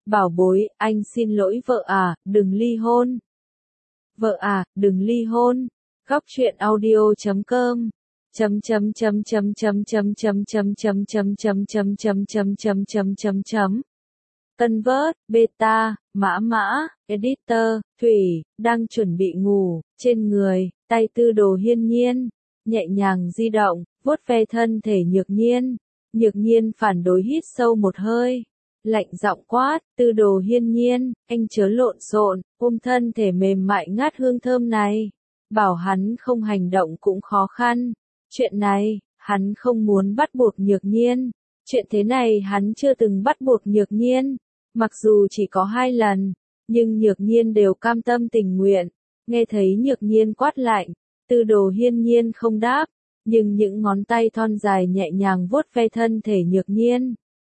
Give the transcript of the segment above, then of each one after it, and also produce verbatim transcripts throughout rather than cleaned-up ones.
Bảo bối, anh xin lỗi vợ à, đừng ly hôn. Vợ à, đừng ly hôn. Góc truyện audio chấm com chấm chấm chấm chấm chấm chấm chấm chấm chấm chấm chấm chấm chấm chấm chấm chấm chấm chấm Tân vớt, beta, mã mã, editor, Thủy, đang chuẩn bị ngủ, trên người, tay Tư Đồ Hiên Nhiên, nhẹ nhàng di động, vuốt ve thân thể Nhược Nhiên. Nhược Nhiên phản đối hít sâu một hơi, lạnh giọng quát, Tư Đồ Hiên Nhiên, anh chớ lộn xộn, ôm thân thể mềm mại ngát hương thơm này. Bảo hắn không hành động cũng khó khăn. Chuyện này, hắn không muốn bắt buộc Nhược Nhiên. Chuyện thế này hắn chưa từng bắt buộc Nhược Nhiên. Mặc dù chỉ có hai lần, nhưng Nhược Nhiên đều cam tâm tình nguyện. Nghe thấy Nhược Nhiên quát lạnh, Tư Đồ Hiên Nhiên không đáp, nhưng những ngón tay thon dài nhẹ nhàng vuốt ve thân thể Nhược Nhiên.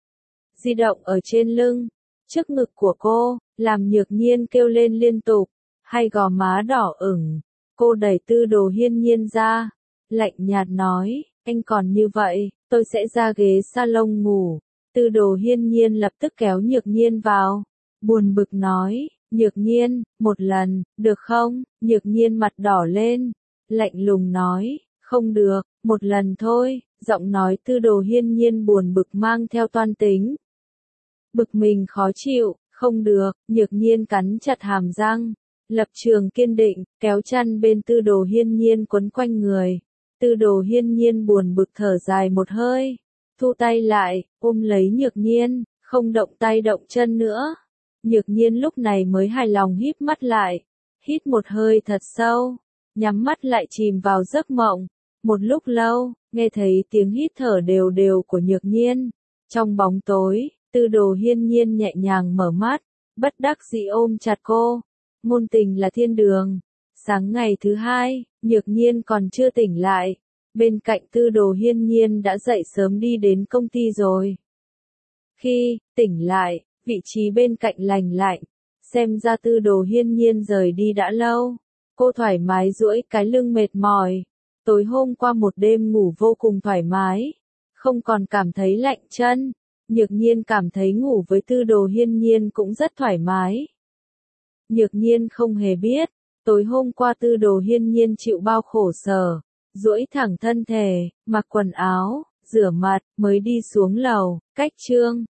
Di động ở trên lưng, trước ngực của cô, làm Nhược Nhiên kêu lên liên tục, hai gò má đỏ ửng. Cô đẩy Tư Đồ Hiên Nhiên ra, lạnh nhạt nói, anh còn như vậy, tôi sẽ ra ghế salon ngủ. Tư Đồ Hiên Nhiên lập tức kéo Nhược Nhiên vào, buồn bực nói, Nhược Nhiên, một lần, được không? Nhược Nhiên mặt đỏ lên, lạnh lùng nói, không được, một lần thôi. Giọng nói Tư Đồ Hiên Nhiên buồn bực mang theo toan tính. Bực mình khó chịu, không được. Nhược Nhiên cắn chặt hàm răng, lập trường kiên định, kéo chăn bên Tư Đồ Hiên Nhiên quấn quanh người. Tư Đồ Hiên Nhiên buồn bực thở dài một hơi, thu tay lại, ôm lấy Nhược Nhiên, không động tay động chân nữa. Nhược Nhiên lúc này mới hài lòng híp mắt lại, hít một hơi thật sâu, nhắm mắt lại chìm vào giấc mộng. Một lúc lâu, nghe thấy tiếng hít thở đều đều của Nhược Nhiên. Trong bóng tối, Tư Đồ Hiên Nhiên nhẹ nhàng mở mắt, bất đắc dĩ ôm chặt cô. Ngôn tình là thiên đường. Sáng ngày thứ hai, Nhược Nhiên còn chưa tỉnh lại. Bên cạnh Tư Đồ Hiên Nhiên đã dậy sớm đi đến công ty rồi. Khi tỉnh lại, vị trí bên cạnh lành lạnh, xem ra Tư Đồ Hiên Nhiên rời đi đã lâu. Cô thoải mái duỗi cái lưng mệt mỏi. Tối hôm qua một đêm ngủ vô cùng thoải mái, không còn cảm thấy lạnh chân. Nhược Nhiên cảm thấy ngủ với Tư Đồ Hiên Nhiên cũng rất thoải mái. Nhược Nhiên không hề biết, tối hôm qua Tư Đồ Hiên Nhiên chịu bao khổ sở, duỗi thẳng thân thể, mặc quần áo, rửa mặt, mới đi xuống lầu, cách trương.